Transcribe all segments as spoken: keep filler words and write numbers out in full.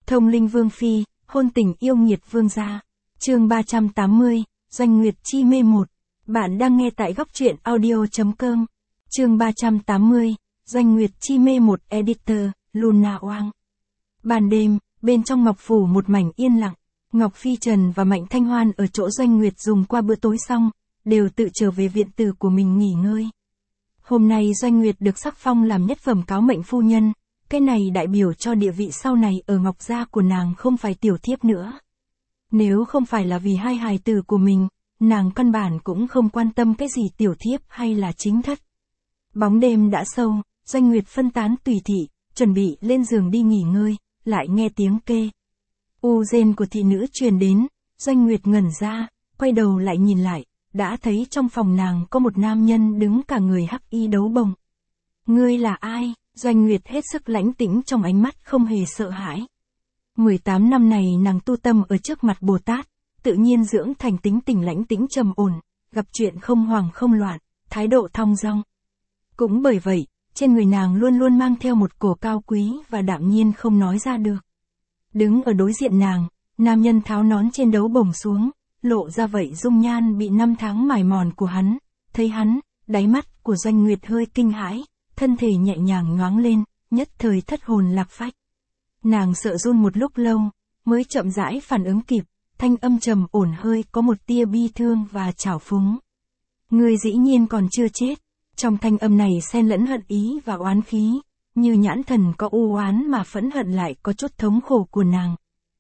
Thông linh vương phi, hôn tình yêu nghiệt vương gia. Chương ba trăm tám mươi, Doanh Nguyệt chi mê một. Bạn đang nghe tại góc truyện audio chấm com. Chương ba trăm tám mươi, Doanh Nguyệt chi mê một. Editor, Luna Oang. Ban đêm, bên trong Ngọc Phủ một mảnh yên lặng. Ngọc Phi Trần và Mạnh Thanh Hoan ở chỗ Doanh Nguyệt dùng qua bữa tối xong, đều tự trở về viện tử của mình nghỉ ngơi. Hôm nay Doanh Nguyệt được sắc phong làm nhất phẩm cáo mệnh phu nhân, cái này đại biểu cho địa vị sau này ở Ngọc gia của nàng không phải tiểu thiếp nữa. Nếu không phải là vì hai hài tử của mình, nàng căn bản cũng không quan tâm cái gì tiểu thiếp hay là chính thất. Bóng đêm đã sâu, Doanh Nguyệt phân tán tùy thị, chuẩn bị lên giường đi nghỉ ngơi, lại nghe tiếng kê. U rên của thị nữ truyền đến, Doanh Nguyệt ngẩn ra, quay đầu lại nhìn lại, đã thấy trong phòng nàng có một nam nhân đứng cả người hắc y đấu bồng. Ngươi là ai? Doanh Nguyệt hết sức lãnh tĩnh trong ánh mắt không hề sợ hãi. mười tám năm này nàng tu tâm ở trước mặt Bồ Tát, tự nhiên dưỡng thành tính tình lãnh tĩnh trầm ổn, gặp chuyện không hoảng không loạn, thái độ thong dong. Cũng bởi vậy, trên người nàng luôn luôn mang theo một cổ cao quý và đạm nhiên không nói ra được. Đứng ở đối diện nàng, nam nhân tháo nón trên đấu bồng xuống, lộ ra vậy dung nhan bị năm tháng mài mòn của hắn, thấy hắn, đáy mắt của Doanh Nguyệt hơi kinh hãi, thân thể nhẹ nhàng nhoáng lên, nhất thời thất hồn lạc phách. Nàng sợ run một lúc lâu, mới chậm rãi phản ứng kịp, thanh âm trầm ổn hơi có một tia bi thương và trào phúng. Ngươi dĩ nhiên còn chưa chết. Trong thanh âm này xen lẫn hận ý và oán khí, như nhãn thần có u oán mà phẫn hận lại có chút thống khổ của nàng.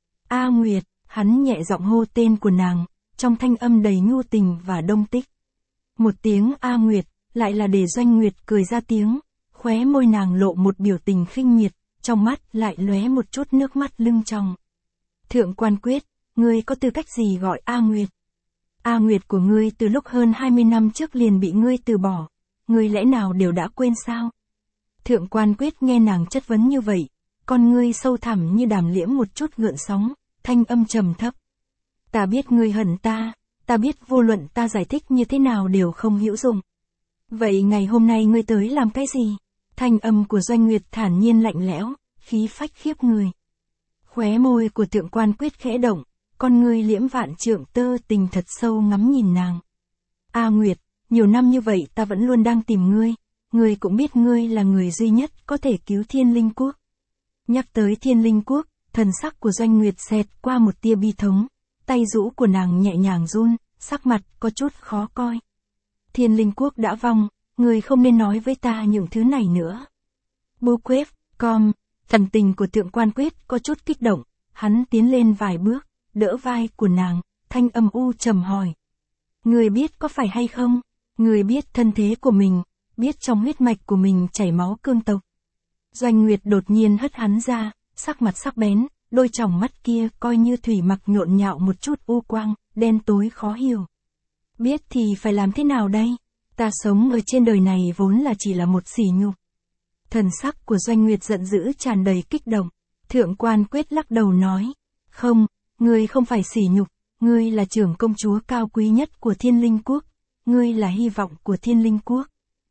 A Nguyệt, hắn nhẹ giọng hô tên của nàng, trong thanh âm đầy nhu tình và đông tích. Một tiếng A Nguyệt, lại là để Doanh Nguyệt cười ra tiếng, khóe môi nàng lộ một biểu tình khinh miệt, trong mắt lại lóe một chút nước mắt lưng tròng. Thượng Quan Quyết, ngươi có tư cách gì gọi A Nguyệt? A Nguyệt của ngươi từ lúc hơn hai mươi năm trước liền bị ngươi từ bỏ, ngươi lẽ nào đều đã quên sao? Thượng Quan Quyết nghe nàng chất vấn như vậy, con ngươi sâu thẳm như đàm liễm một chút gợn sóng, thanh âm trầm thấp. Ta biết ngươi hận ta, ta biết vô luận ta giải thích như thế nào đều không hữu dụng. Vậy ngày hôm nay ngươi tới làm cái gì? Thanh âm của Doanh Nguyệt thản nhiên lạnh lẽo, khí phách khiếp người. Khóe môi của Thượng Quan Quyết khẽ động, con ngươi liễm vạn trượng tơ tình thật sâu ngắm nhìn nàng. A Nguyệt, nhiều năm như vậy ta vẫn luôn đang tìm ngươi, ngươi cũng biết ngươi là người duy nhất có thể cứu Thiên Linh Quốc. Nhắc tới Thiên Linh Quốc, thần sắc của Doanh Nguyệt xẹt qua một tia bi thống, tay rũ của nàng nhẹ nhàng run, sắc mặt có chút khó coi. Thiên Linh Quốc đã vong, ngươi không nên nói với ta những thứ này nữa. Bô quếp, com, thần tình của Thượng Quan Quyết có chút kích động, hắn tiến lên vài bước, đỡ vai của nàng, thanh âm u trầm hỏi. Ngươi biết có phải hay không? Ngươi biết thân thế của mình, biết trong huyết mạch của mình chảy máu cương tộc. Doanh Nguyệt đột nhiên hất hắn ra, sắc mặt sắc bén, đôi tròng mắt kia coi như thủy mặc nhộn nhạo một chút u quang, đen tối khó hiểu. Biết thì phải làm thế nào đây? Ta sống ở trên đời này vốn là chỉ là một sỉ nhục. Thần sắc của Doanh Nguyệt giận dữ tràn đầy kích động. Thượng Quan Quyết lắc đầu nói. Không, ngươi không phải sỉ nhục, ngươi là trưởng công chúa cao quý nhất của Thiên Linh Quốc. Ngươi là hy vọng của Thiên Linh Quốc.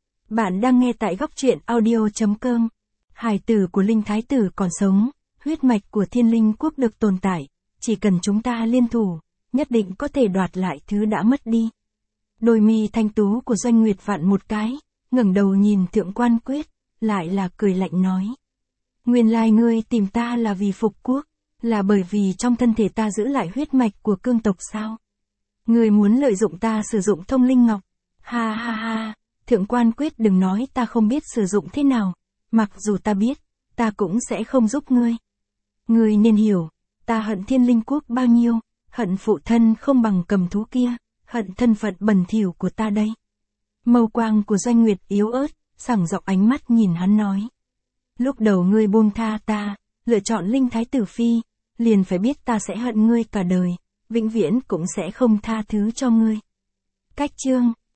Bạn đang nghe tại góc truyện audio chấm com. Hài tử của Linh Thái Tử còn sống, huyết mạch của Thiên Linh Quốc được tồn tại, chỉ cần chúng ta liên thủ, nhất định có thể đoạt lại thứ đã mất đi. Đôi mi thanh tú của Doanh Nguyệt vặn một cái, ngẩng đầu nhìn Thượng Quan Quyết, lại là cười lạnh nói. Nguyên lai ngươi tìm ta là vì phục quốc, là bởi vì trong thân thể ta giữ lại huyết mạch của cương tộc sao? Ngươi muốn lợi dụng ta sử dụng thông linh ngọc. Ha ha ha, Thượng Quan Quyết đừng nói ta không biết sử dụng thế nào, mặc dù ta biết, ta cũng sẽ không giúp ngươi. Ngươi nên hiểu, ta hận Thiên Linh Quốc bao nhiêu, hận phụ thân không bằng cầm thú kia, hận thân phận bẩn thỉu của ta đây. Mâu quang của Doanh Nguyệt yếu ớt, sảng giọng ánh mắt nhìn hắn nói. Lúc đầu ngươi buông tha ta, lựa chọn Linh Thái Tử Phi, liền phải biết ta sẽ hận ngươi cả đời, vĩnh viễn cũng sẽ không tha thứ cho ngươi. Cách chương